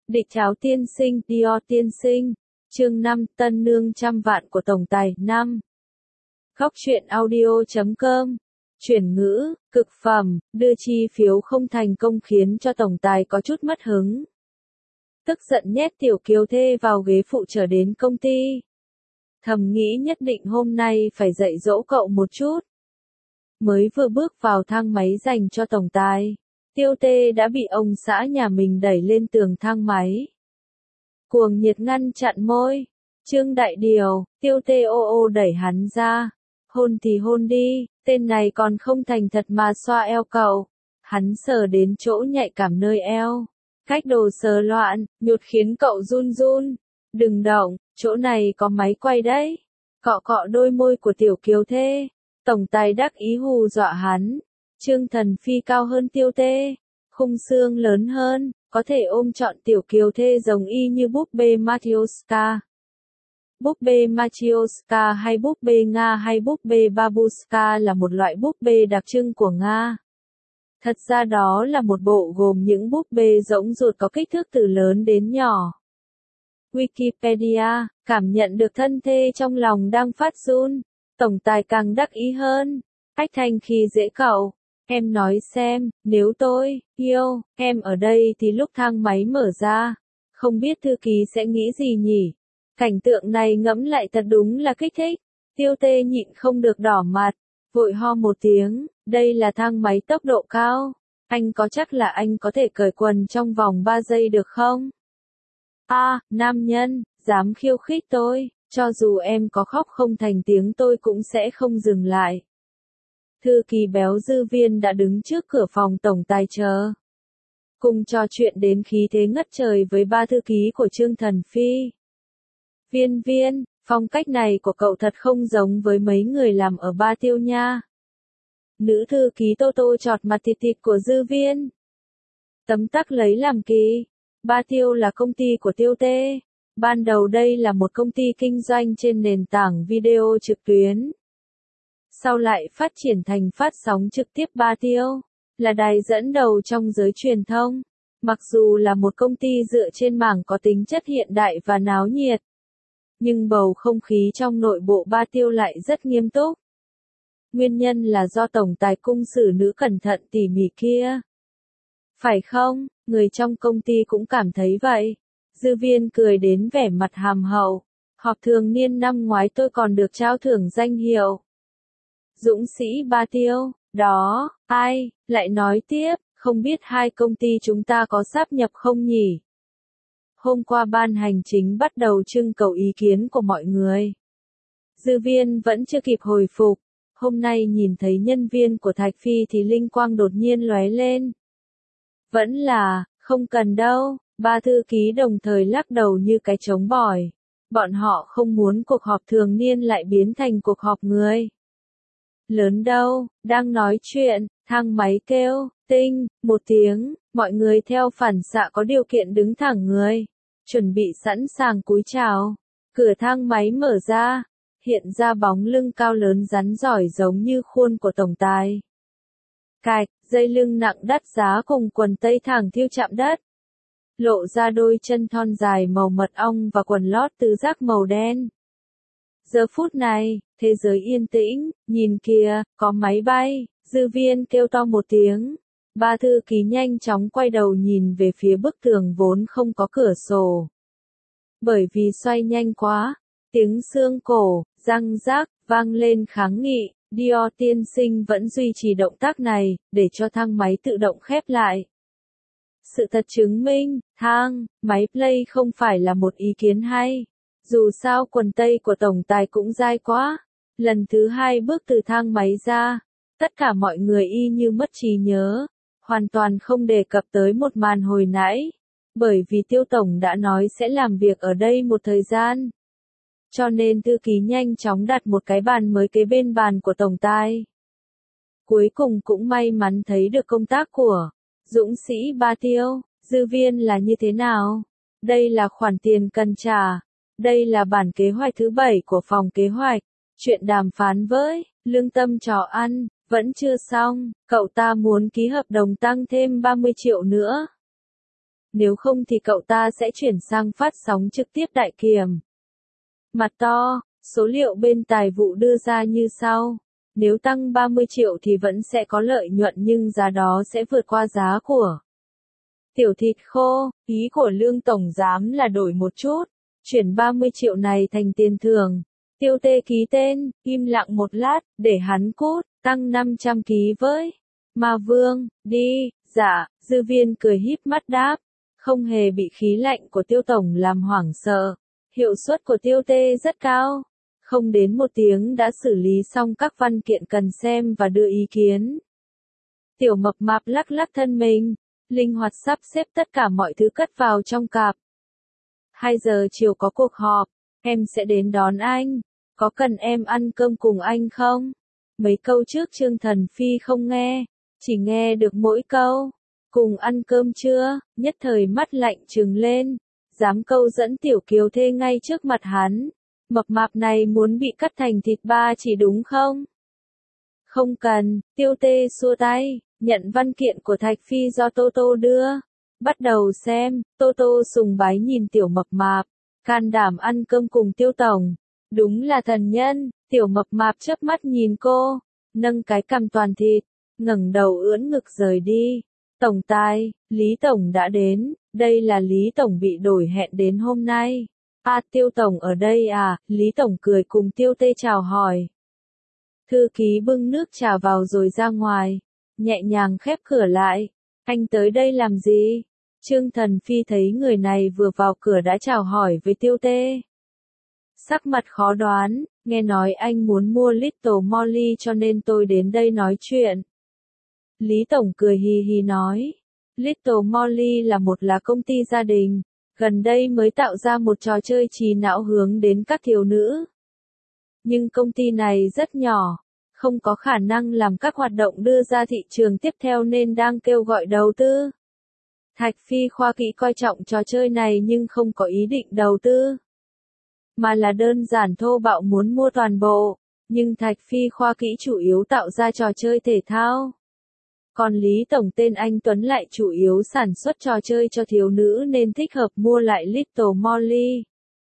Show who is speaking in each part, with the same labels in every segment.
Speaker 1: Địch Cháo tiên sinh, Dior tiên sinh. Chương 5, Tân nương trăm vạn của tổng tài. 5. Góc truyện audio.com. Chuyển ngữ, cực phẩm, đưa chi phiếu không thành công khiến cho tổng tài có chút mất hứng. Tức giận nhét tiểu kiều thê vào ghế phụ trở đến công ty. Thầm nghĩ nhất định hôm nay phải dạy dỗ cậu một chút. Mới vừa bước vào thang máy dành cho tổng tài, Tiêu Tê đã bị ông xã nhà mình đẩy lên tường thang máy. Cuồng nhiệt ngăn chặn môi. Trương Đại Điều, Tiêu Tê ô ô đẩy hắn ra. Hôn thì hôn đi, tên này còn không thành thật mà xoa eo cậu. Hắn sờ đến chỗ nhạy cảm nơi eo. Cách đồ sờ loạn, nhột khiến cậu run run. Đừng động, chỗ này có máy quay đấy. Cọ cọ đôi môi của tiểu kiều thê. Tổng tài đắc ý hù dọa hắn. Trương Thần Phi cao hơn Tiêu Tê, khung xương lớn hơn, có thể ôm trọn tiểu kiều thê giống y như búp bê Matryoshka. Búp bê Matryoshka hay búp bê Nga hay búp bê Babushka là một loại búp bê đặc trưng của Nga. Thật ra đó là một bộ gồm những búp bê rỗng ruột có kích thước từ lớn đến nhỏ. Wikipedia, cảm nhận được thân thê trong lòng đang phát run, tổng tài càng đắc ý hơn. Ách Thanh khi dễ cậu. Em nói xem, nếu tôi, yêu, em ở đây thì lúc thang máy mở ra, không biết thư ký sẽ nghĩ gì nhỉ? Cảnh tượng này ngẫm lại thật đúng là kích thích. Tiêu Tê nhịn không được đỏ mặt, vội ho một tiếng, đây là thang máy tốc độ cao. Anh có chắc là anh có thể cởi quần trong vòng 3 giây được không? Nam nhân, dám khiêu khích tôi, cho dù em có khóc không thành tiếng tôi cũng sẽ không dừng lại. Thư ký béo Dư Viên đã đứng trước cửa phòng tổng tài chờ. Cùng trò chuyện đến khí thế ngất trời với ba thư ký của Trương Thần Phi. Viên, phong cách này của cậu thật không giống với mấy người làm ở Ba Tiêu nha. Nữ thư ký Tô Tô chọt mặt thịt thịt của Dư Viên. Tấm tắc lấy làm kỳ. Ba Tiêu là công ty của Tiêu Tê. Ban đầu đây là một công ty kinh doanh trên nền tảng video trực tuyến. Sau lại phát triển thành phát sóng trực tiếp Ba Tiêu, là đài dẫn đầu trong giới truyền thông. Mặc dù là một công ty dựa trên mảng có tính chất hiện đại và náo nhiệt, nhưng bầu không khí trong nội bộ Ba Tiêu lại rất nghiêm túc. Nguyên nhân là do tổng tài cung xử nữ cẩn thận tỉ mỉ kia. Phải không, người trong công ty cũng cảm thấy vậy. Dư Viên cười đến vẻ mặt hàm hậu. Họp thường niên năm ngoái tôi còn được trao thưởng danh hiệu Dũng sĩ Ba Tiêu, đó, ai, lại nói tiếp, không biết hai công ty chúng ta có sáp nhập không nhỉ? Hôm qua ban hành chính bắt đầu trưng cầu ý kiến của mọi người. Dư Viên vẫn chưa kịp hồi phục, hôm nay nhìn thấy nhân viên của Thạch Phi thì linh quang đột nhiên lóe lên. Vẫn là, không cần đâu, ba thư ký đồng thời lắc đầu như cái trống bỏi. Bọn họ không muốn cuộc họp thường niên lại biến thành cuộc họp người lớn đâu. Đang nói chuyện, thang máy kêu, tinh, một tiếng, mọi người theo phản xạ có điều kiện đứng thẳng người, chuẩn bị sẵn sàng cúi chào. Cửa thang máy mở ra, hiện ra bóng lưng cao lớn rắn giỏi giống như khuôn của tổng tài. Cạch, dây lưng nặng đắt giá cùng quần tây thẳng thiêu chạm đất. Lộ ra đôi chân thon dài màu mật ong và quần lót tứ giác màu đen. Giờ phút này, thế giới yên tĩnh, nhìn kìa, có máy bay. Dư Viên kêu to một tiếng. Ba thư ký nhanh chóng quay đầu nhìn về phía bức tường vốn không có cửa sổ. Bởi vì xoay nhanh quá, tiếng xương cổ, răng rác, vang lên kháng nghị. Dior tiên sinh vẫn duy trì động tác này, để cho thang máy tự động khép lại. Sự thật chứng minh, thang máy play không phải là một ý kiến hay. Dù sao quần tây của tổng tài cũng dai quá. Lần thứ hai bước từ thang máy ra, tất cả mọi người y như mất trí nhớ, hoàn toàn không đề cập tới một màn hồi nãy. Bởi vì Tiêu tổng đã nói sẽ làm việc ở đây một thời gian. Cho nên thư ký nhanh chóng đặt một cái bàn mới kế bên bàn của tổng tài. Cuối cùng cũng may mắn thấy được công tác của Dũng sĩ Ba Tiêu. Dư Viên là như thế nào? Đây là khoản tiền cần trả. Đây là bản kế hoạch thứ 7 của phòng kế hoạch. Chuyện đàm phán với lương tâm trò ăn vẫn chưa xong. Cậu ta muốn ký hợp đồng tăng thêm 30 triệu nữa. nếu không thì cậu ta sẽ chuyển sang phát sóng trực tiếp đại kiềm. Mặt to, số liệu bên tài vụ đưa ra như sau. Nếu tăng 30 triệu thì vẫn sẽ có lợi nhuận nhưng giá đó sẽ vượt qua giá của tiểu thịt khô. Ý của Lương Tổng Giám là đổi một chút, chuyển 30 triệu này thành tiền thưởng. Tiêu Tê ký tên, im lặng một lát, để hắn cút, tăng 500 ký với. Ma Vương, đi, dạ, Dư Viên cười híp mắt đáp, không hề bị khí lạnh của Tiêu Tổng làm hoảng sợ. Hiệu suất của Tiêu Tê rất cao. Không đến 1 tiếng đã xử lý xong các văn kiện cần xem và đưa ý kiến. Tiểu Mập Mạp lắc lắc thân mình, linh hoạt sắp xếp tất cả mọi thứ cất vào trong cặp. 2 giờ chiều có cuộc họp, em sẽ đến đón anh. Có cần em ăn cơm cùng anh không? Mấy câu trước Trương Thần Phi không nghe, chỉ nghe được mỗi câu. Cùng ăn cơm chưa? Nhất thời mắt lạnh trừng lên, dám câu dẫn Tiểu Kiều Thê ngay trước mặt hắn. Mập mạp này muốn bị cắt thành thịt ba chỉ đúng không? Không cần, Tiêu Tê xua tay, nhận văn kiện của Thạch Phi do Tô Tô đưa. Bắt đầu xem, Tô Tô sùng bái nhìn Tiểu Mập Mạp, can đảm ăn cơm cùng Tiêu Tổng. Đúng là thần nhân. Tiểu Mập Mạp chớp mắt nhìn cô, nâng cái cằm toàn thịt, ngẩng đầu ưỡn ngực rời đi. Tổng tài, Lý Tổng đã đến, đây là Lý Tổng bị đổi hẹn đến hôm nay. À, Tiêu Tổng ở đây à? Lý Tổng cười cùng Tiêu Tê chào hỏi. Thư ký bưng nước trà vào rồi ra ngoài, nhẹ nhàng khép cửa lại. Anh tới đây làm gì? Trương Thần Phi thấy người này vừa vào cửa đã chào hỏi với Tiêu Tê. Sắc mặt khó đoán, nghe nói anh muốn mua Little Molly cho nên tôi đến đây nói chuyện. Lý Tổng cười hì hì nói, Little Molly là công ty gia đình, gần đây mới tạo ra một trò chơi trí não hướng đến các thiếu nữ. Nhưng công ty này rất nhỏ, không có khả năng làm các hoạt động đưa ra thị trường tiếp theo nên đang kêu gọi đầu tư. Thạch Phi Khoa Kỹ coi trọng trò chơi này nhưng không có ý định đầu tư, mà là đơn giản thô bạo muốn mua toàn bộ, nhưng Thạch Phi Khoa Kỹ chủ yếu tạo ra trò chơi thể thao. Còn Lý Tổng tên anh Tuấn lại chủ yếu sản xuất trò chơi cho thiếu nữ nên thích hợp mua lại Little Molly.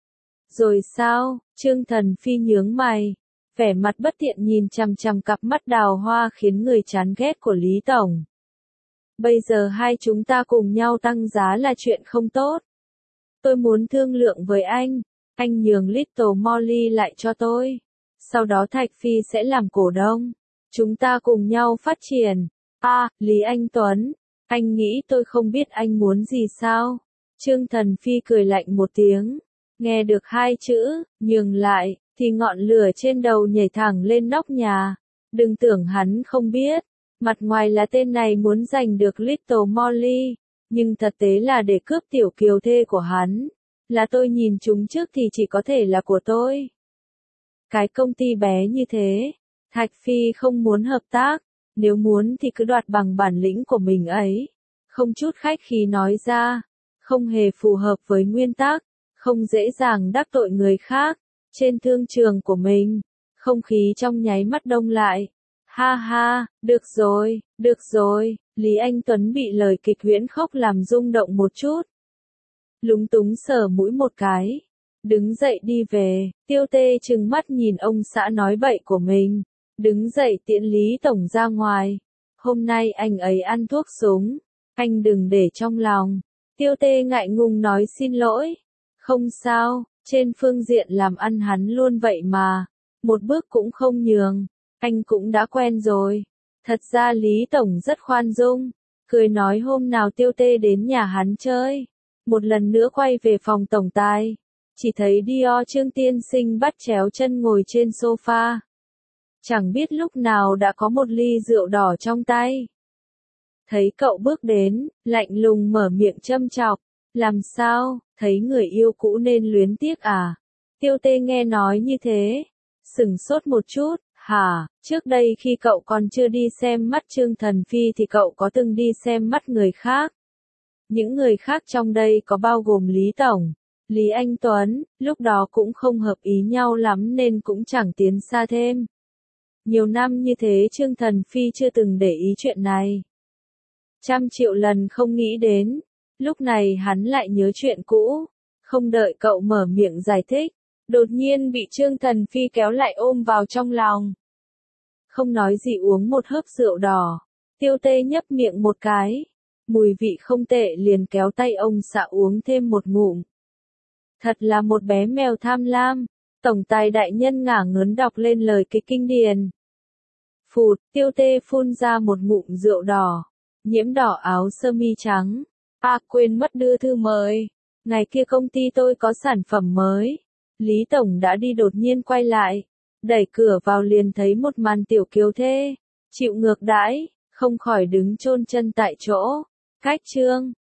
Speaker 1: Rồi sao? Trương Thần Phi nhướng mày, vẻ mặt bất thiện nhìn chằm chằm cặp mắt đào hoa khiến người chán ghét của Lý Tổng. Bây giờ hai chúng ta cùng nhau tăng giá là chuyện không tốt. Tôi muốn thương lượng với anh nhường Little Molly lại cho tôi. Sau đó Thạch Phi sẽ làm cổ đông. Chúng ta cùng nhau phát triển. À, Lý Anh Tuấn, anh nghĩ tôi không biết anh muốn gì sao? Trương Thần Phi cười lạnh một tiếng. Nghe được 2 chữ, nhường lại, thì ngọn lửa trên đầu nhảy thẳng lên nóc nhà. Đừng tưởng hắn không biết. Mặt ngoài là tên này muốn giành được Little Molly, nhưng thật tế là để cướp Tiểu Kiều Thê của hắn. Là tôi nhìn chúng trước thì chỉ có thể là của tôi. Cái công ty bé như thế, Thạch Phi không muốn hợp tác, nếu muốn thì cứ đoạt bằng bản lĩnh của mình ấy. Không chút khách khí nói ra, không hề phù hợp với nguyên tắc, không dễ dàng đắc tội người khác. Trên thương trường của mình, không khí trong nháy mắt đông lại. Ha ha, được rồi, Lý Anh Tuấn bị lời kịch huyễn khóc làm rung động một chút. Lúng túng sờ mũi một cái, đứng dậy đi về. Tiêu Tê trừng mắt nhìn ông xã nói bậy của mình, đứng dậy tiễn Lý Tổng ra ngoài. Hôm nay anh ấy ăn thuốc súng, anh đừng để trong lòng. Tiêu Tê ngại ngùng nói xin lỗi. Không sao, trên phương diện làm ăn hắn luôn vậy mà, một bước cũng không nhường, anh cũng đã quen rồi. Thật ra Lý Tổng rất khoan dung, cười nói hôm nào Tiêu Tê đến nhà hắn chơi. Một lần nữa quay về phòng tổng tài, chỉ thấy Dior Trương tiên sinh bắt chéo chân ngồi trên sofa. Chẳng biết lúc nào đã có một ly rượu đỏ trong tay. Thấy cậu bước đến, lạnh lùng mở miệng châm chọc. Làm sao, thấy người yêu cũ nên luyến tiếc à? Tiêu Tê nghe nói như thế, sửng sốt một chút. Hả, trước đây khi cậu còn chưa đi xem mắt Trương Thần Phi thì cậu có từng đi xem mắt người khác. Những người khác trong đây có bao gồm Lý Tổng, Lý Anh Tuấn, lúc đó cũng không hợp ý nhau lắm nên cũng chẳng tiến xa thêm. Nhiều năm như thế Trương Thần Phi chưa từng để ý chuyện này. 100 triệu lần không nghĩ đến, Lúc này hắn lại nhớ chuyện cũ, không đợi cậu mở miệng giải thích, đột nhiên bị Trương Thần Phi kéo lại ôm vào trong lòng. Không nói gì uống một hớp rượu đỏ, Tiêu Tê nhấp miệng một cái, mùi vị không tệ liền kéo tay ông xã uống thêm một ngụm. Thật là một bé mèo tham lam, tổng tài đại nhân ngả ngớn đọc lên lời kịch kinh điển. Phụt, Tiêu Tê phun ra một ngụm rượu đỏ, nhiễm đỏ áo sơ mi trắng. À quên mất đưa thư mời, ngày kia công ty tôi có sản phẩm mới. Lý Tổng đã đi đột nhiên quay lại, đẩy cửa vào liền thấy một màn tiểu kiều thê, chịu ngược đãi, không khỏi đứng chôn chân tại chỗ. Cách chương